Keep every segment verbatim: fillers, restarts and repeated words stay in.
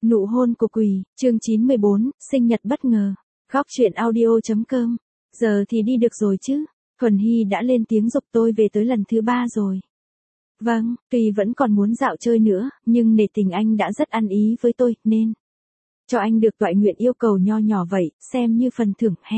Nụ hôn của quỷ, chương chín mươi bốn, sinh nhật bất ngờ. Góc truyện audio.com. Giờ thì đi được rồi chứ. Thuần Hy đã lên tiếng giục tôi về tới lần thứ ba rồi. Vâng, tuy vẫn còn muốn dạo chơi nữa, nhưng nể tình anh đã rất ăn ý với tôi, nên cho anh được toại nguyện yêu cầu nho nhỏ vậy, xem như phần thưởng he.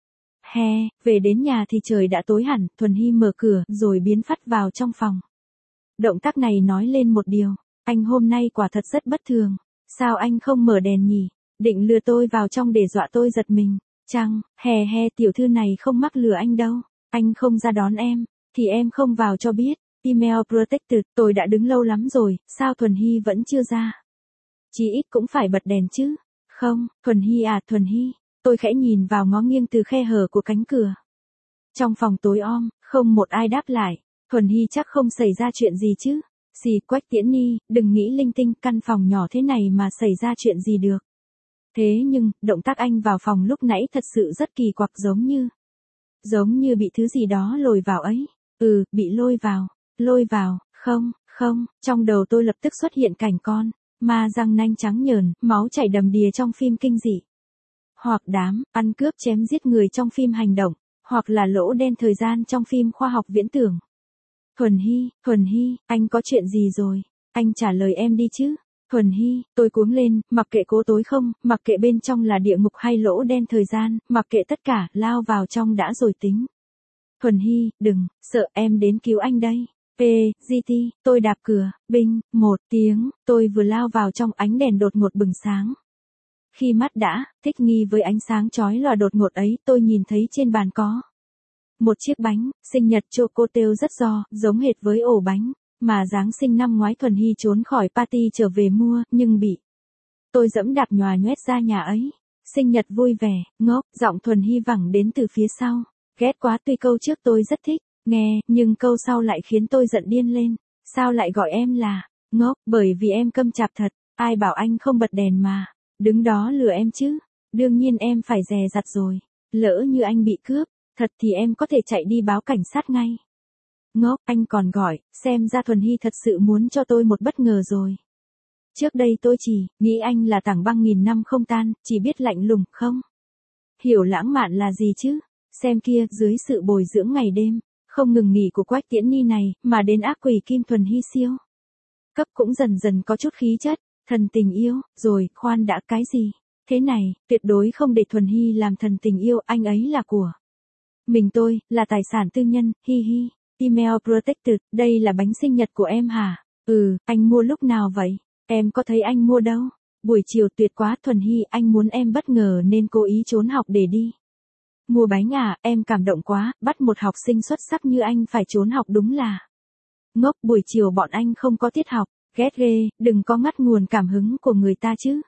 He, về đến nhà thì trời đã tối hẳn, Thuần Hy mở cửa rồi biến phắt vào trong phòng. Động tác này nói lên một điều, anh hôm nay quả thật rất bất thường. Sao anh không mở đèn nhỉ? Định lừa tôi vào trong để dọa tôi giật mình. Chăng, hè he tiểu thư này không mắc lừa anh đâu. Anh không ra đón em, thì em không vào cho biết. Email protected, tôi đã đứng lâu lắm rồi, sao Thuần Hy vẫn chưa ra? Chí ít cũng phải bật đèn chứ. Không, Thuần Hy à Thuần Hy. Tôi khẽ nhìn vào ngó nghiêng từ khe hở của cánh cửa. Trong phòng tối om, không một ai đáp lại. Thuần Hy chắc không xảy ra chuyện gì chứ. Xì Quách Tiễn Ni, đừng nghĩ linh tinh, căn phòng nhỏ thế này mà xảy ra chuyện gì được. Thế nhưng, động tác anh vào phòng lúc nãy thật sự rất kỳ quặc, giống như Giống như bị thứ gì đó lôi vào ấy. Ừ, bị lôi vào. Lôi vào, không, không, trong đầu tôi lập tức xuất hiện cảnh con ma răng nanh trắng nhờn, máu chảy đầm đìa trong phim kinh dị. Hoặc đám, ăn cướp chém giết người trong phim hành động, hoặc là lỗ đen thời gian trong phim khoa học viễn tưởng. Thuần Hy, Thuần Hy, anh có chuyện gì rồi? Anh trả lời em đi chứ. Thuần Hy, tôi cuống lên, mặc kệ cố tối không, mặc kệ bên trong là địa ngục hay lỗ đen thời gian, mặc kệ tất cả, lao vào trong đã rồi tính. Thuần Hy, đừng, sợ em đến cứu anh đây. P, giê tê, tôi đạp cửa, binh, một tiếng, tôi vừa lao vào trong ánh đèn đột ngột bừng sáng. Khi mắt đã, thích nghi với ánh sáng chói lòa đột ngột ấy, tôi nhìn thấy trên bàn có một chiếc bánh, sinh nhật choco têu rất giòn, giống hệt với ổ bánh, mà Giáng sinh năm ngoái Thuần Hy trốn khỏi party trở về mua, nhưng bị tôi dẫm đạp nhòa nhoét ra nhà ấy. Sinh nhật vui vẻ, ngốc, giọng Thuần Hy vẳng đến từ phía sau. Ghét quá, tuy câu trước tôi rất thích nghe, nhưng câu sau lại khiến tôi giận điên lên. Sao lại gọi em là ngốc? Bởi vì em câm chạp thật, ai bảo anh không bật đèn mà đứng đó lừa em chứ. Đương nhiên em phải dè dặt rồi. Lỡ như anh bị cướp thật thì em có thể chạy đi báo cảnh sát ngay. Ngốc, anh còn gọi, xem ra Thuần Hy thật sự muốn cho tôi một bất ngờ rồi. Trước đây tôi chỉ nghĩ anh là tảng băng nghìn năm không tan, chỉ biết lạnh lùng, không hiểu lãng mạn là gì chứ. Xem kia, dưới sự bồi dưỡng ngày đêm không ngừng nghỉ của Quách Tiễn Ni này, mà đến ác quỷ Kim Thuần Hy siêu cấp cũng dần dần có chút khí chất, thần tình yêu, rồi, khoan đã, cái gì? Thế này, tuyệt đối không để Thuần Hy làm thần tình yêu, anh ấy là của mình, tôi, là tài sản tư nhân, hi hi. Email protected, đây là bánh sinh nhật của em hả? Ừ, anh mua lúc nào vậy? Em có thấy anh mua đâu. Buổi chiều tuyệt quá Thuần Hy, anh muốn em bất ngờ nên cố ý trốn học để đi mua bánh à, em cảm động quá, bắt một học sinh xuất sắc như anh phải trốn học đúng là ngốc. Buổi chiều bọn anh không có tiết học, ghét ghê, đừng có ngắt nguồn cảm hứng của người ta chứ.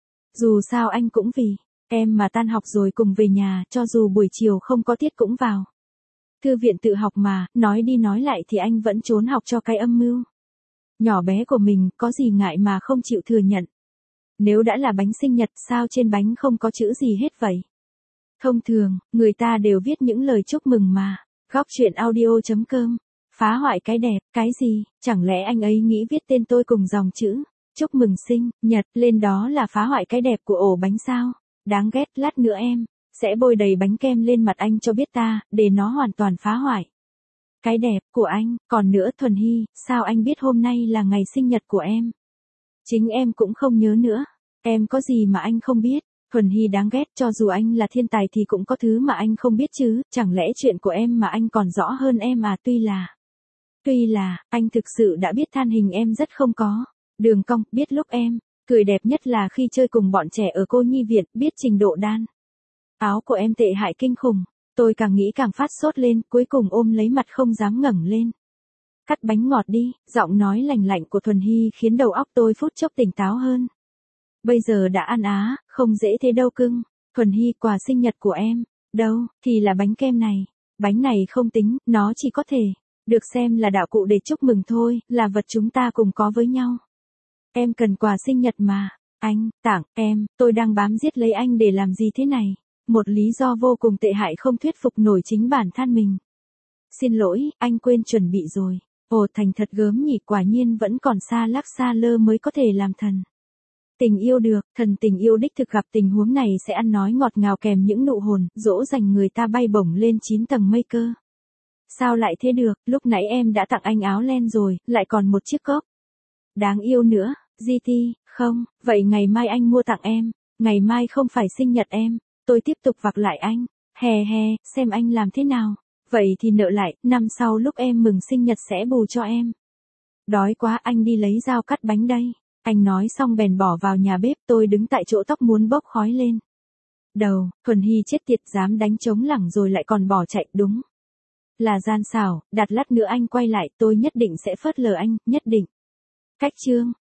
Dù sao anh cũng vì em mà tan học rồi cùng về nhà, cho dù buổi chiều không có tiết cũng vào thư viện tự học mà, nói đi nói lại thì anh vẫn trốn học cho cái âm mưu nhỏ bé của mình, có gì ngại mà không chịu thừa nhận. Nếu đã là bánh sinh nhật, sao trên bánh không có chữ gì hết vậy? Thông thường, người ta đều viết những lời chúc mừng mà. Góc truyện audio.com. Phá hoại cái đẹp, cái gì? Chẳng lẽ anh ấy nghĩ viết tên tôi cùng dòng chữ chúc mừng sinh nhật lên đó là phá hoại cái đẹp của ổ bánh sao? Đáng ghét, lát nữa em sẽ bôi đầy bánh kem lên mặt anh cho biết ta, để nó hoàn toàn phá hoại cái đẹp của anh. Còn nữa Thuần Hy, sao anh biết hôm nay là ngày sinh nhật của em? Chính em cũng không nhớ nữa. Em có gì mà anh không biết? Thuần Hy đáng ghét, cho dù anh là thiên tài thì cũng có thứ mà anh không biết chứ, chẳng lẽ chuyện của em mà anh còn rõ hơn em à? Tuy là, tuy là, anh thực sự đã biết than hình em rất không có đường cong, biết lúc em cười đẹp nhất là khi chơi cùng bọn trẻ ở cô nhi viện, biết trình độ đan áo của em tệ hại kinh khủng. Tôi càng nghĩ càng phát sốt lên, cuối cùng ôm lấy mặt không dám ngẩng lên. Cắt bánh ngọt đi, giọng nói lành lạnh của Thuần Hy khiến đầu óc tôi phút chốc tỉnh táo hơn. Bây giờ đã ăn á, không dễ thế đâu cưng. Thuần Hy, quà sinh nhật của em, đâu, thì là bánh kem này. Bánh này không tính, nó chỉ có thể được xem là đạo cụ để chúc mừng thôi, là vật chúng ta cùng có với nhau. Em cần quà sinh nhật mà. Anh, tặng, em, tôi đang bám giết lấy anh để làm gì thế này? Một lý do vô cùng tệ hại không thuyết phục nổi chính bản thân mình. Xin lỗi, anh quên chuẩn bị rồi. Ồ, thành thật gớm nhỉ, quả nhiên vẫn còn xa lắc xa lơ mới có thể làm thần. Tình yêu được, thần tình yêu đích thực gặp tình huống này sẽ ăn nói ngọt ngào kèm những nụ hôn, dỗ dành người ta bay bổng lên chín tầng mây cơ. Sao lại thế được, lúc nãy em đã tặng anh áo len rồi, lại còn một chiếc cốc. Đáng yêu nữa, giê tê, không, vậy ngày mai anh mua tặng em, ngày mai không phải sinh nhật em, tôi tiếp tục vặc lại anh, hè hè, xem anh làm thế nào, vậy thì nợ lại, năm sau lúc em mừng sinh nhật sẽ bù cho em. Đói quá anh đi lấy dao cắt bánh đây, anh nói xong bèn bỏ vào nhà bếp, tôi đứng tại chỗ tóc muốn bốc khói lên. Đầu, Thuần Hy chết tiệt dám đánh trống lẳng rồi lại còn bỏ chạy đúng. Là gian xảo, đặt lát nữa anh quay lại tôi nhất định sẽ phớt lờ anh, nhất định. Cách chương.